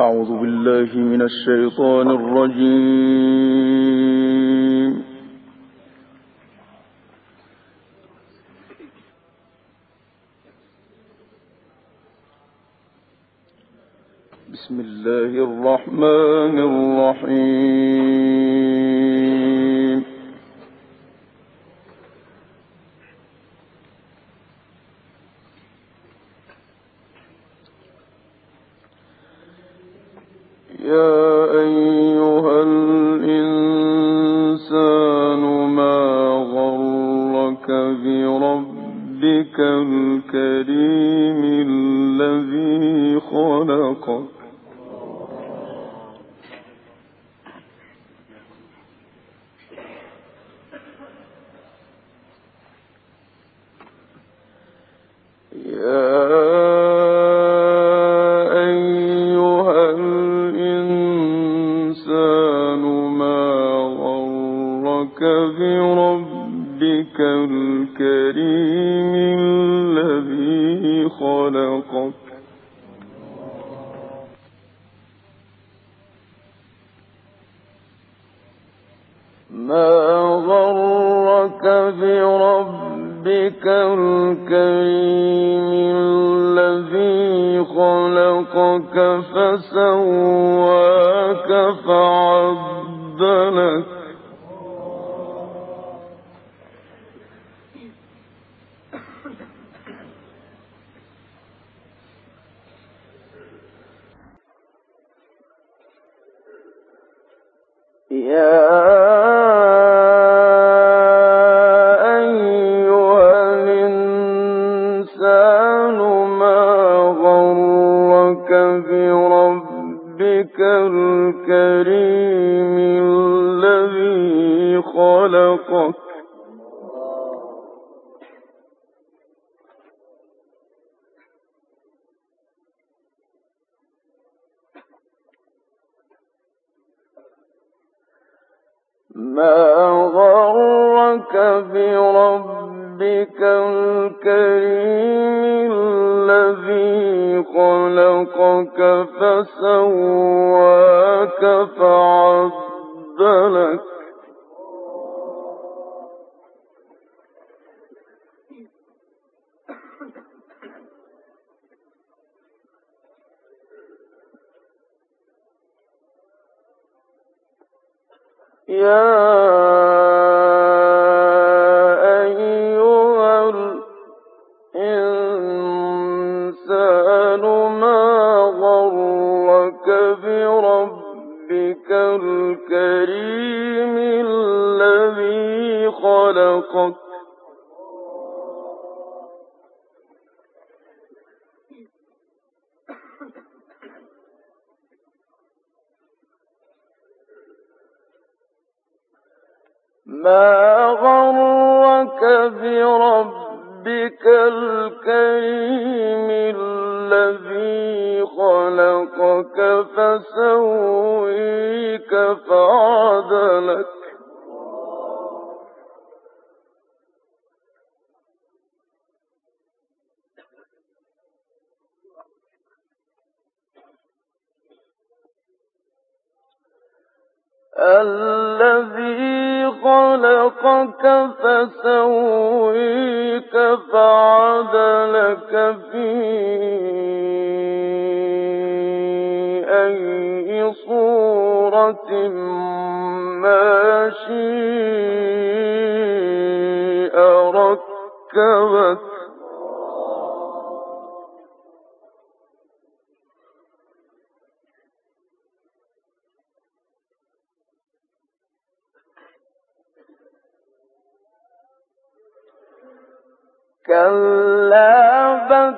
أعوذ بالله من الشيطان الرجيم. بسم الله الرحمن الرحيم. يا أيها الإنسان ما غرك بربك الكريم الذي خلقك بربك الكريم الذي خلقك ما غرك بربك الكريم الذي خلقك فسواك فعدلك يا أيها الإنسان ما غرك بربك الكريم الذي خلقك ما غرك بربك الكريم الذي خلقك فسواك فعدلك يا أيها الإنسان ما غرك بربك الكريم الذي خلقك ما غرك بربك الكريم الذي خلقك فسويك فعدلك الذي خلقك فسويك فعدلك في أي صورة ما شاء ركبك كلا بل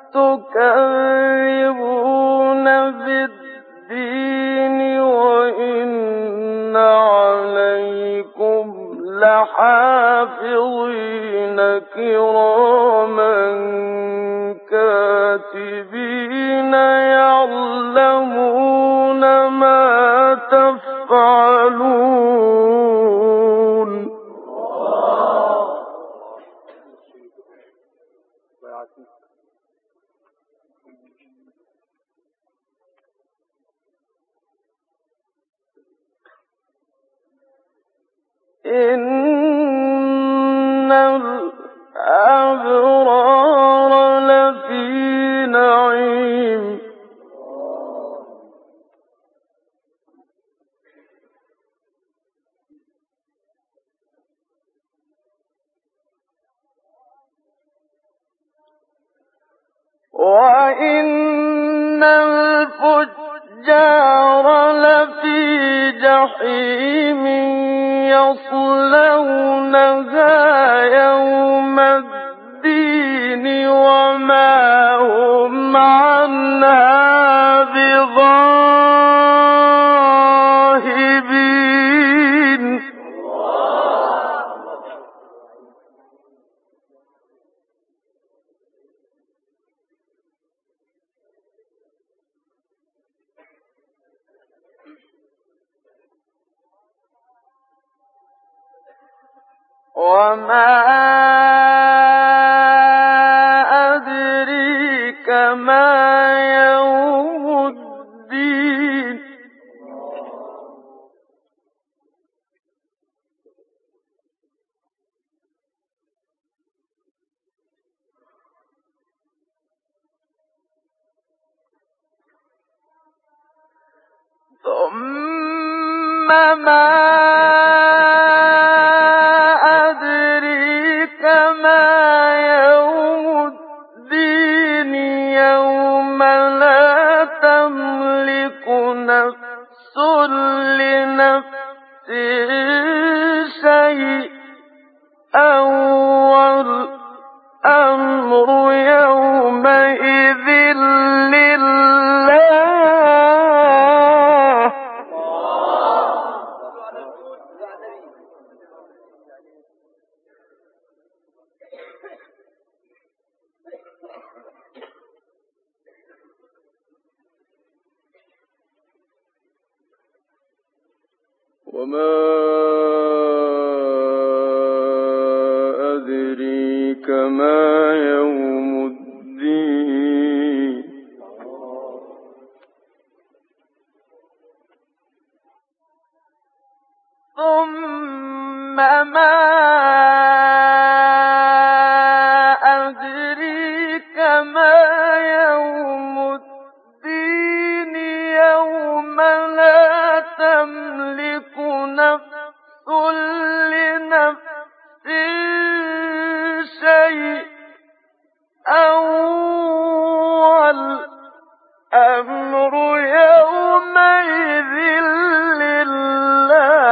تكذبون بالدين وإن عليكم لحافظين كراما كاتبين يعلمون ما تفعلون إن الأبرار لفي نعيم وإن الفجار لفي جحيم يصلونها يوم الدين وما هم عنها بغائبين وما أدريك ما يوم الدين ثم ما أدريك ما يوم الدين يوم لا تملك نفس لنفس شيئا والأمر يومئذ لله وما أدريك ما يوم الدين ثم ما أدريك ما يوم الدين يوم لا تملك نفس لنفس شيئا والأمر يومئذ لله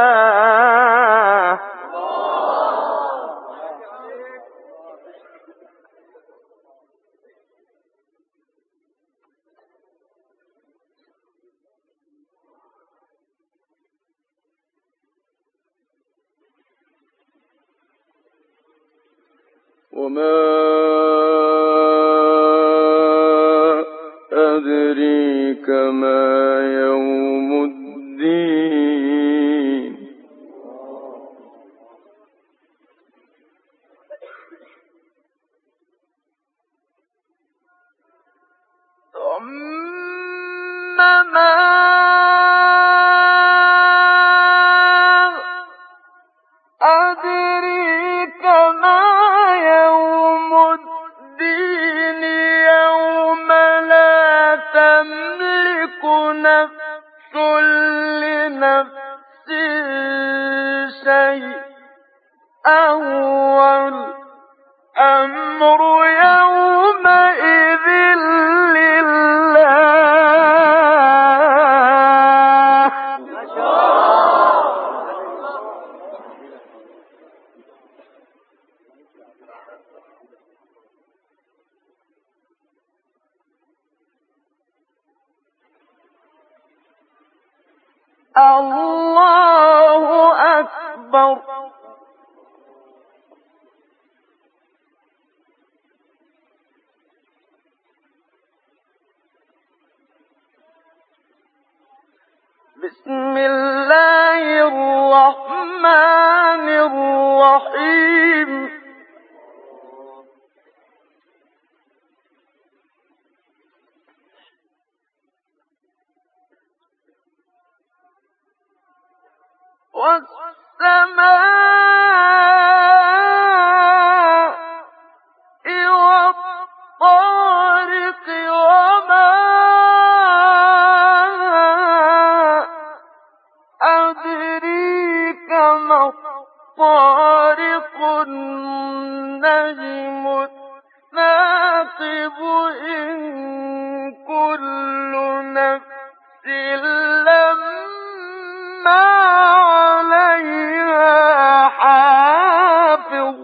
وما أدريك ما يوم الدين ثم ما أدريك ما يوم الدين يوم لا تملك نفس لنفس شيئا والأمر يومئذ لله الله أكبر بسم الله الرحمن الرحيم والسماء والطارق وما أدريك ما الطارق النجم الثاقب إن كل نفس لما عليها حافظ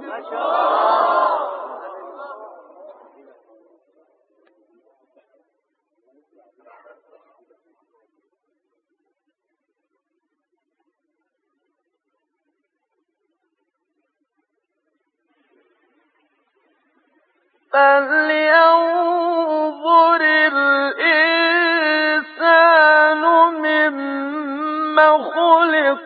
فلينظر الإنسان مما خلق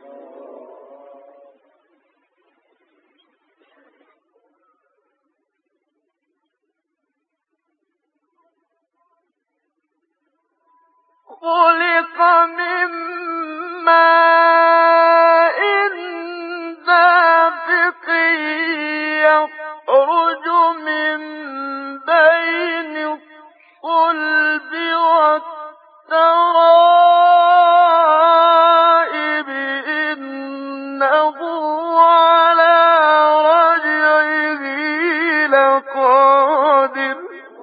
خلق من ماء دافق يخرج من بين الصلب والترائب إنه على رجعه لقادر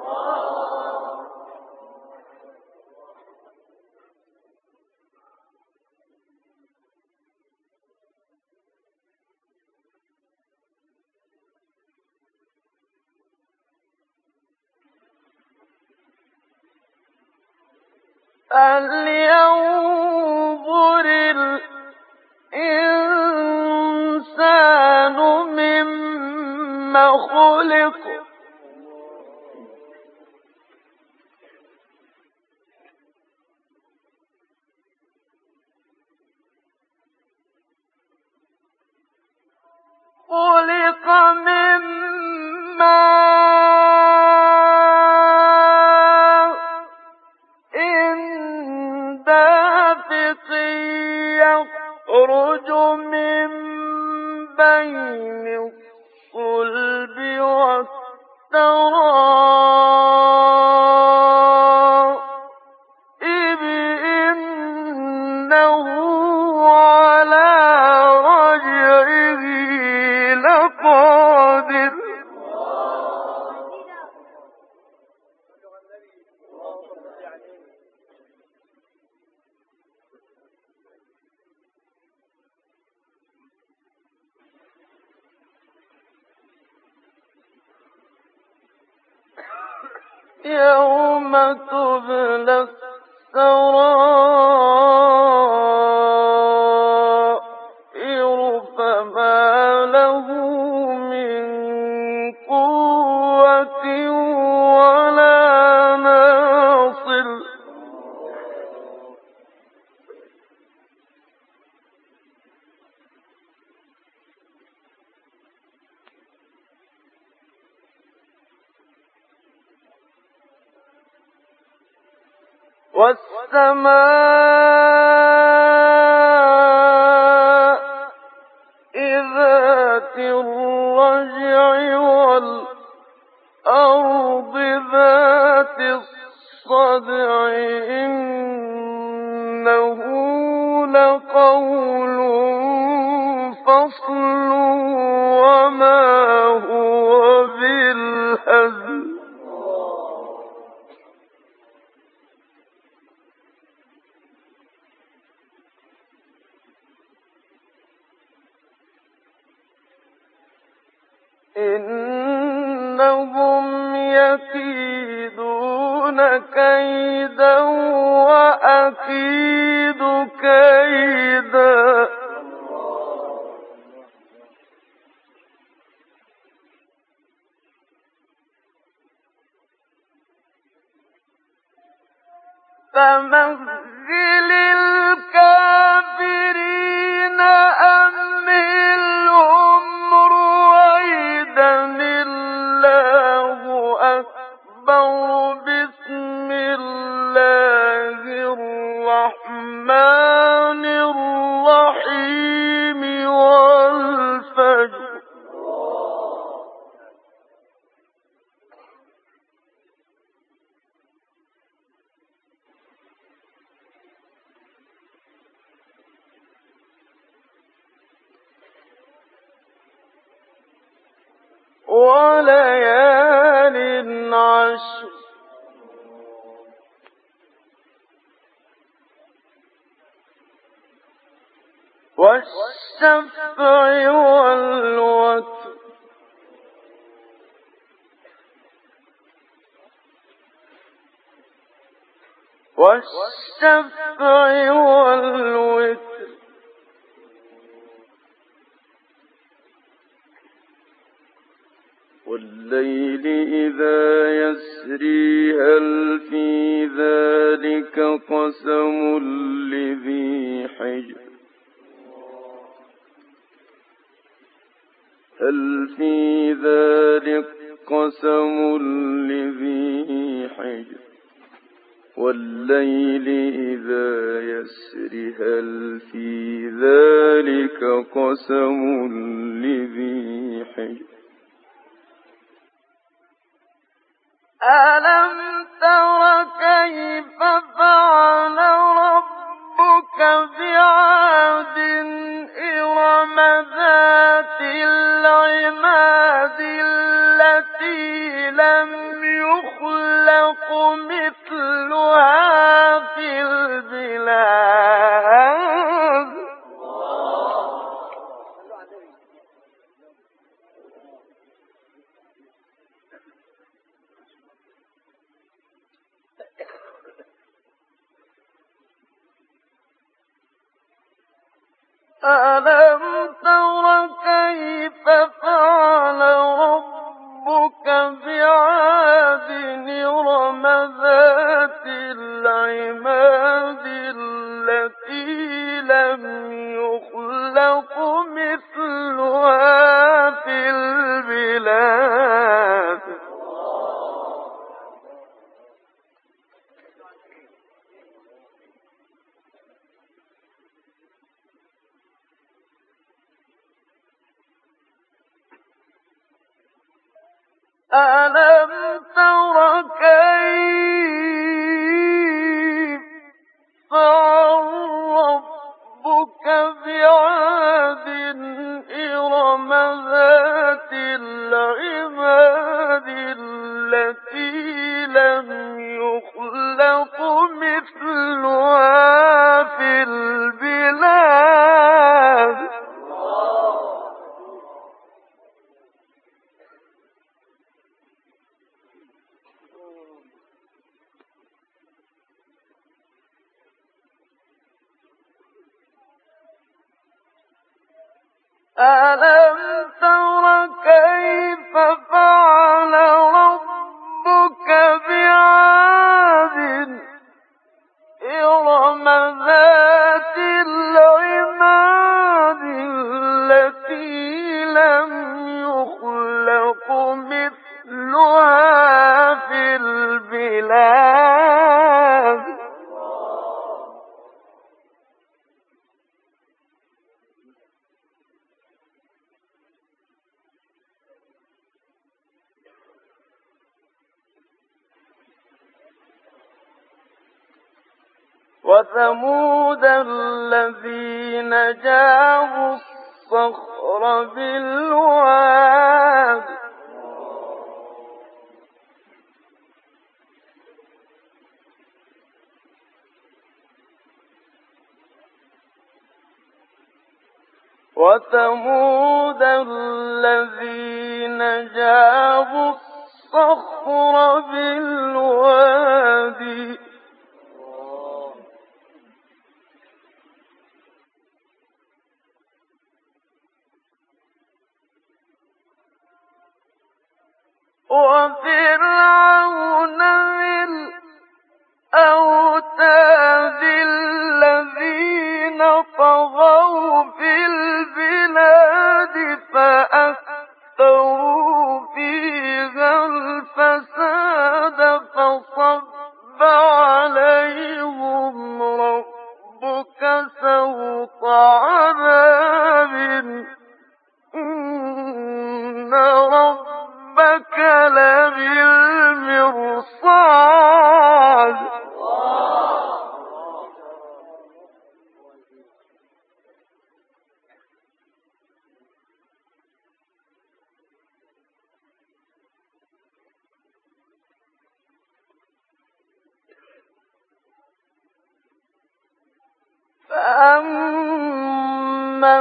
فلينظر الإنسان مما خلق خلق من ماء دافق يخرج من بين الصلب والترائب إنه على رجعه لقادر يوم تبلى السرائر فما له من قوة ولا ناصر والسماء ذات الرجع والأرض ذات الصدع إنه لقول فصل وما هو بالهزل إنهم يكيدون كيدا وأكيد كيدا فمهل الكافرين أمهلهم رويدا الله أكبر بسم الله الرحمن الرحيم والشفع والوتر والشفع والوتر والليل إذا يسري هل في ذلك قسم لذي حجر هل في ذلك قسم لذي حجر والليل إذا يسري هل في ذلك قسم لذي حجر ألم تر كيف فعل ربك بعاد إرم ذات العماد التي لم يخلق مثلها في البلاد ألم تر كيف فعل ربك بعاد إرم ذات العماد التي لم يخلق مثلها في البلاد ألم تر كيف فعل ربك بعاد إرم ذات العماد التي لم يخلق مثلها في البلاد ألم تر كيف فعل ربك بعاد إرم ذات العماد التي لم يخلق مثلها في البلاد وثمود الذين جابوا الصخر بالواد وثمود الذين جابوا الصخر بالواد وفرعون ذي الأوتاد الذين طغوا في البلاد فأكثروا فيها الفساد فصب عليهم ربك سوط عذاب إن ربك لبالمرصاد فأما فأما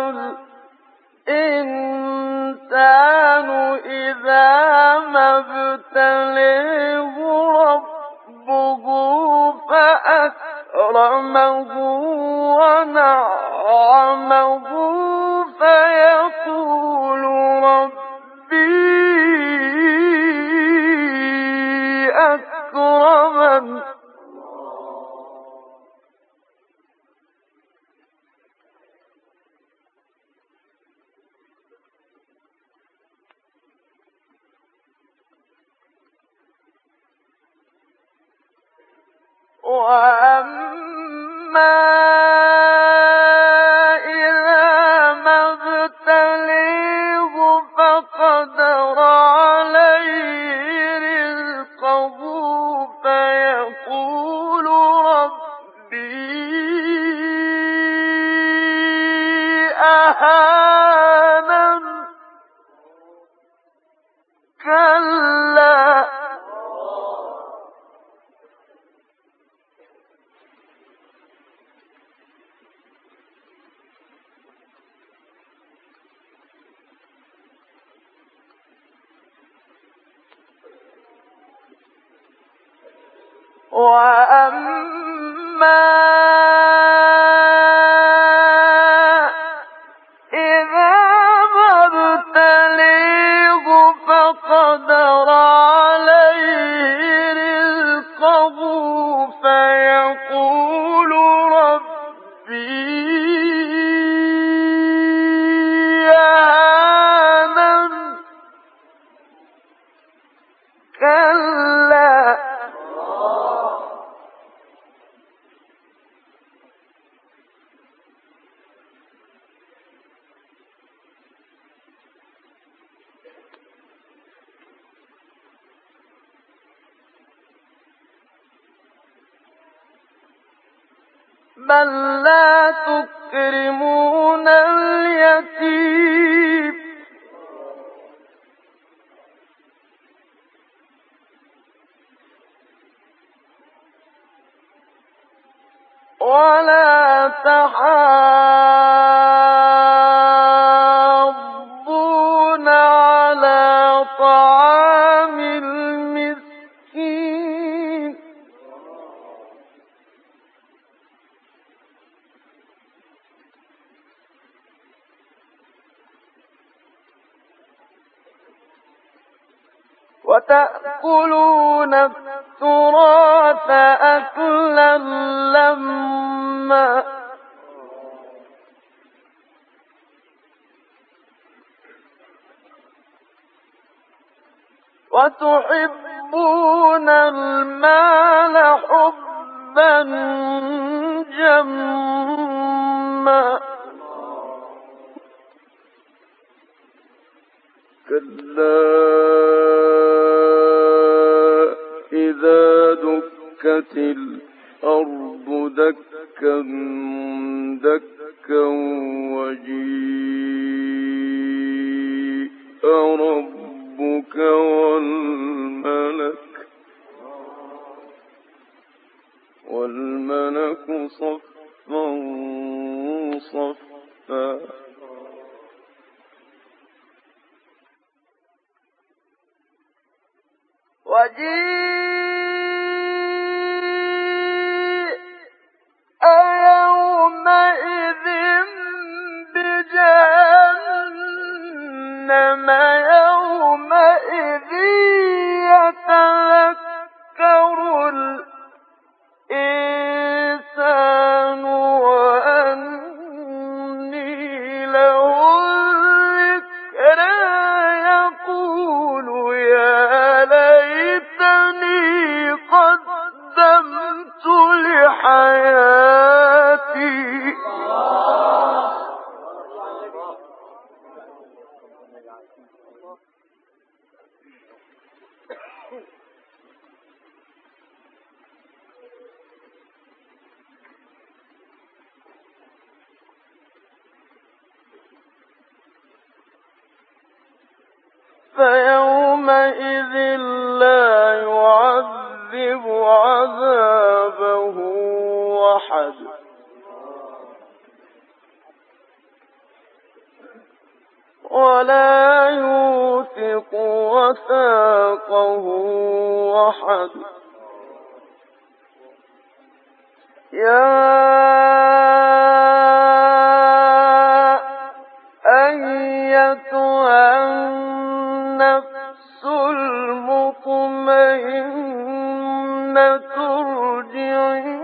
الإنسان إذا ما ابتليه ربه فأكرمه ونعمه فيقول ربي أكرمن وأما إذا ما ابتليه فقدر عليه رزقه فيقول ربي أهانن كلا وأما إذا ما ابتليه فقدر عليه رزقه فيقول ربي أهانن كلا بل لا تكرمون اليتيم ولا تحاضون على طعام المسكين وتأكلون التراث أكلا لما وتحبون المال حبا جما كلا إذا دكت الأرض دكا دكا وجيء ربك والملك صفا صفا وجيء يومئذ بجهنم يومئذ يتذكر الإنسان وأني له الذكرى يقول يا ليتني قدمت لحياتي فيومئذ لا يعذب عذابه أحد ولا يوثق وثاقه أحد. يا أيتها النفس المطمئنة ارجعي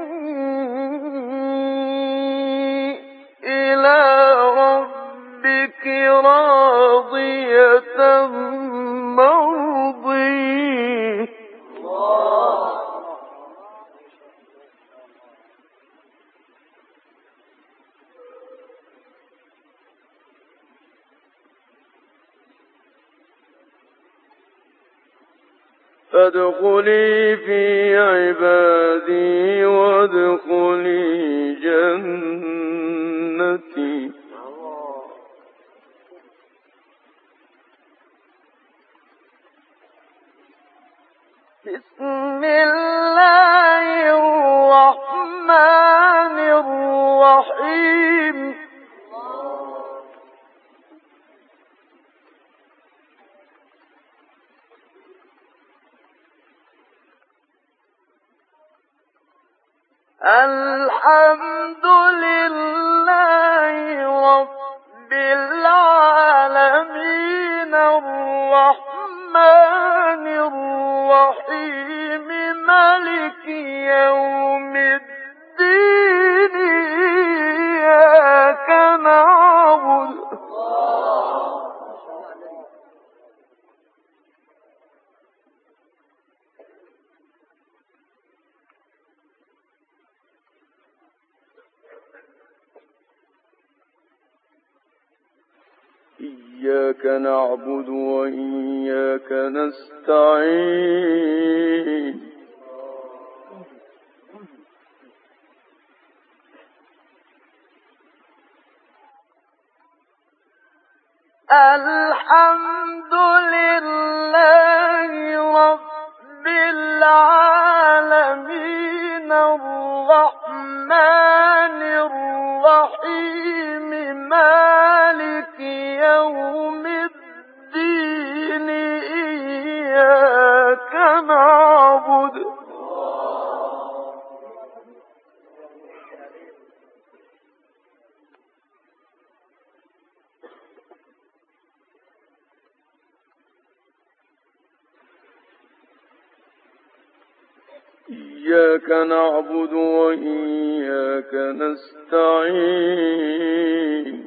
إلى ربك راضية مرضية. فادخلي في عبادي وادخلي جنتي. بسم الله الرحمن الرحيم. الحمد لله رب العالمين الرحمن الرحيم مالك يوم الدين إياك نعبد إياك نعبد وإياك نستعين. الحمد لله رب العالمين الرحمن الرحيم مالك يوم الدين إياك نعبد إياك نعبد وإياك نستعين.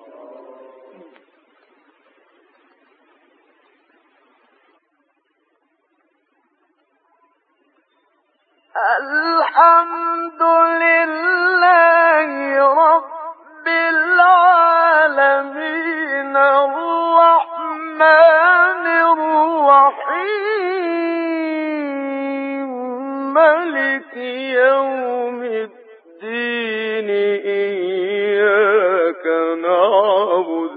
الحمد لله رب العالمين الرحمن الرحيم مالك يوم الدين إياك نعبد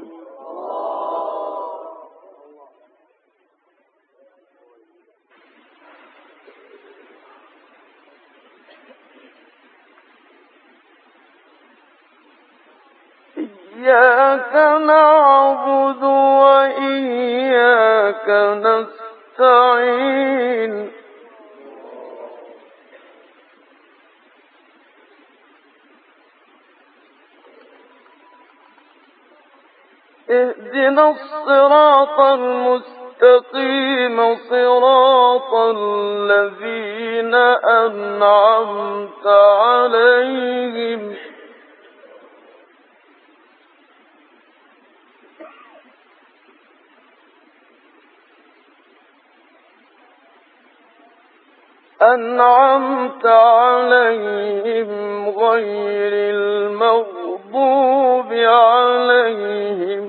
إياك نعبد وإياك نستعين. اهدنا الصراط المستقيم صراط الذين أنعمت عليهم غير المغضوب عليهم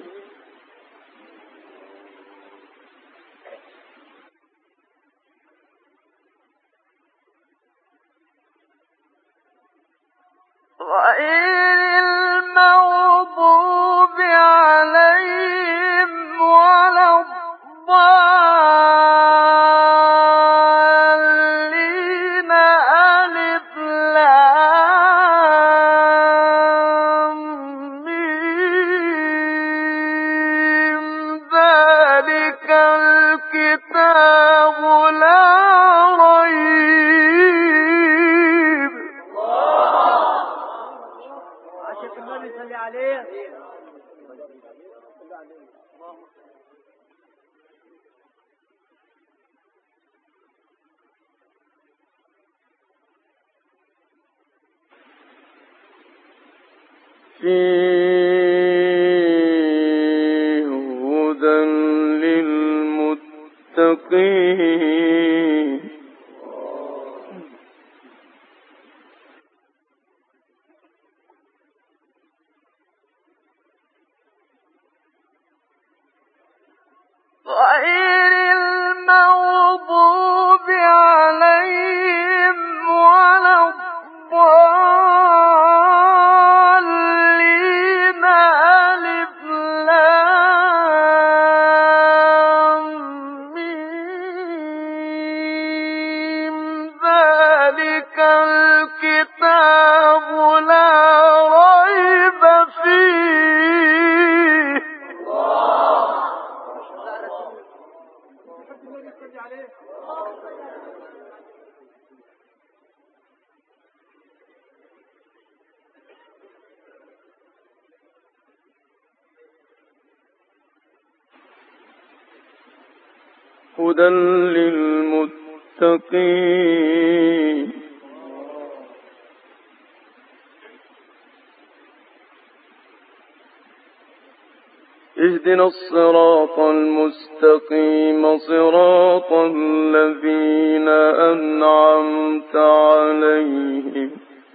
ولا الضالين. ألف لام ميم فيه هدى للمتقين غير المغضوب عليهم ولا الضالين ألف لام ميم ذلك الكتاب لا ريب فيه هدى للمتقين اهدنا الصراط المستقيم صراط الذين أنعمت عليهم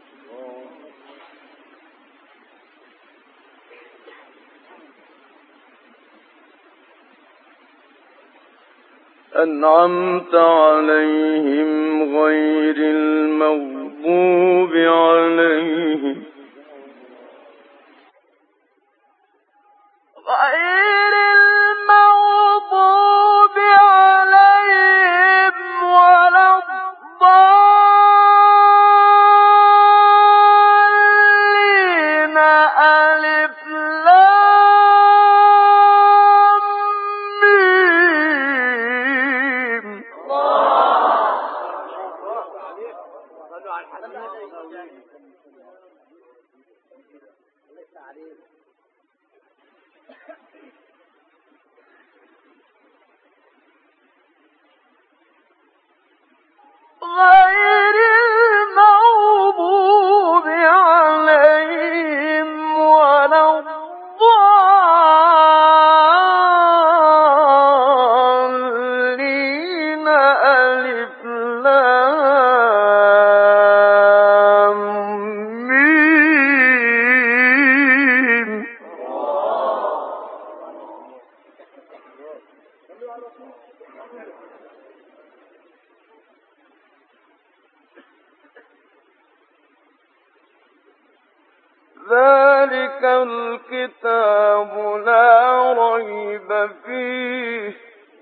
غير المغضوب عليهم ولا الضالين ألف لام ميم غير المغضوب عليهم ولا الضالين ألف لام ميم ذلك الكتاب لا ريب فيه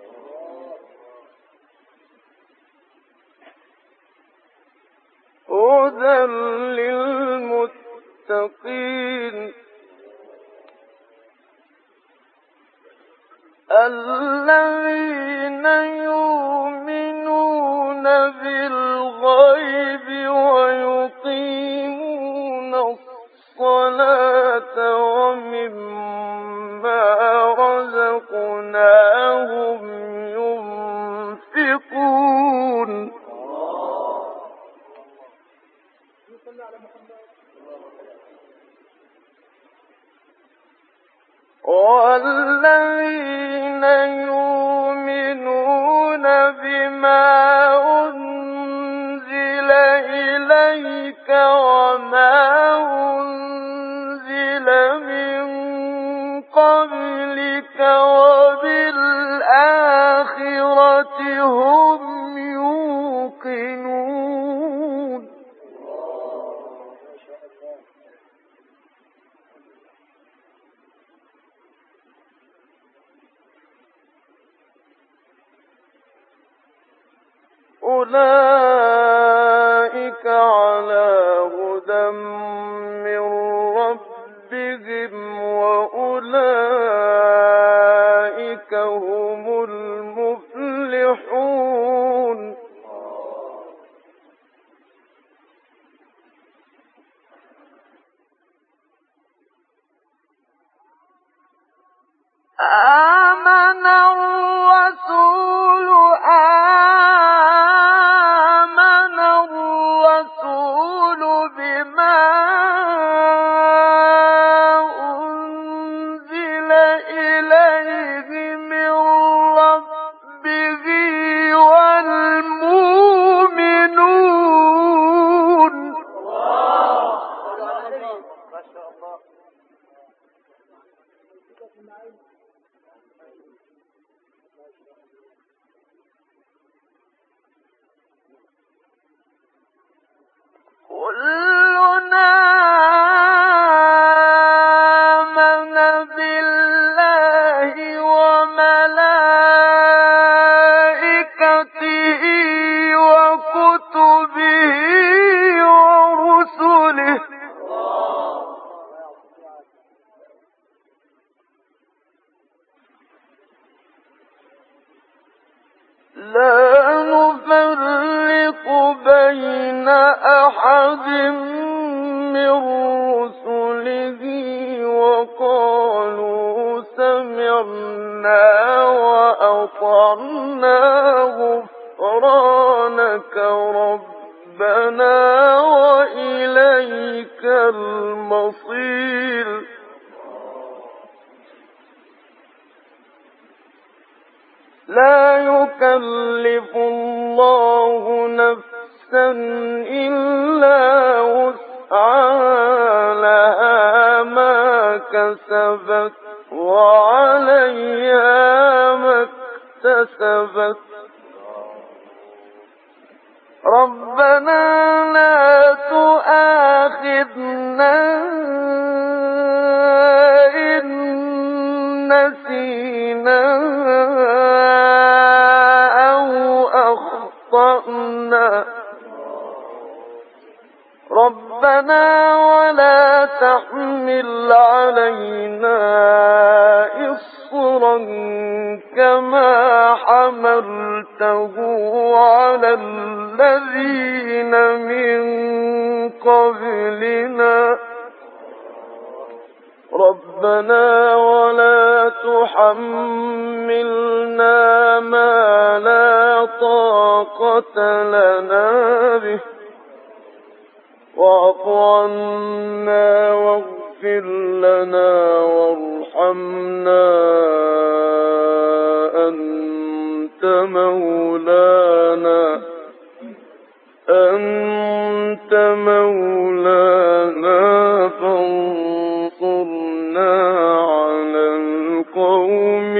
هدى للمتقين الذين يؤمنون بالغيب ويقيمون الصلاة ومما رزقناهم ينفقون والذين يؤمنون بما أنزل إليك وما أنزل من قبلك وبالآخرة هم يوقنون أولئك على هدى من ربهم وأولئك هم المفلحون آمن الرسول بما أنزل إليه من ربه والمؤمنون كلنا آمن بالله وملائكته وكتبه ورسله لا نفرق بين أحد من رسله وقالوا سمعنا وأطعنا غفرانك ربنا وإليك المصير لا يكلف الله نفسا إلا وسعها لها ما كسبت وعليها ما اكتسبت ربنا لا تؤاخذنا إن نسينا أو أخطأنا ربنا ولا تحمل علينا إصرا كما حملته على الذين من قبلنا ربنا ولا تحملنا ما لا طاقة لنا به واعف عنا واغفر لنا وارحمنا أنت مولانا فانصرنا على القوم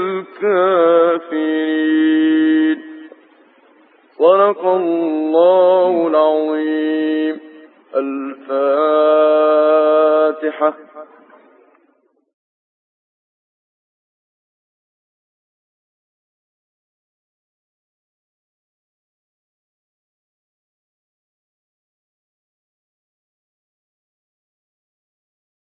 الكافرين صدق الله العظيم. الفاتحة.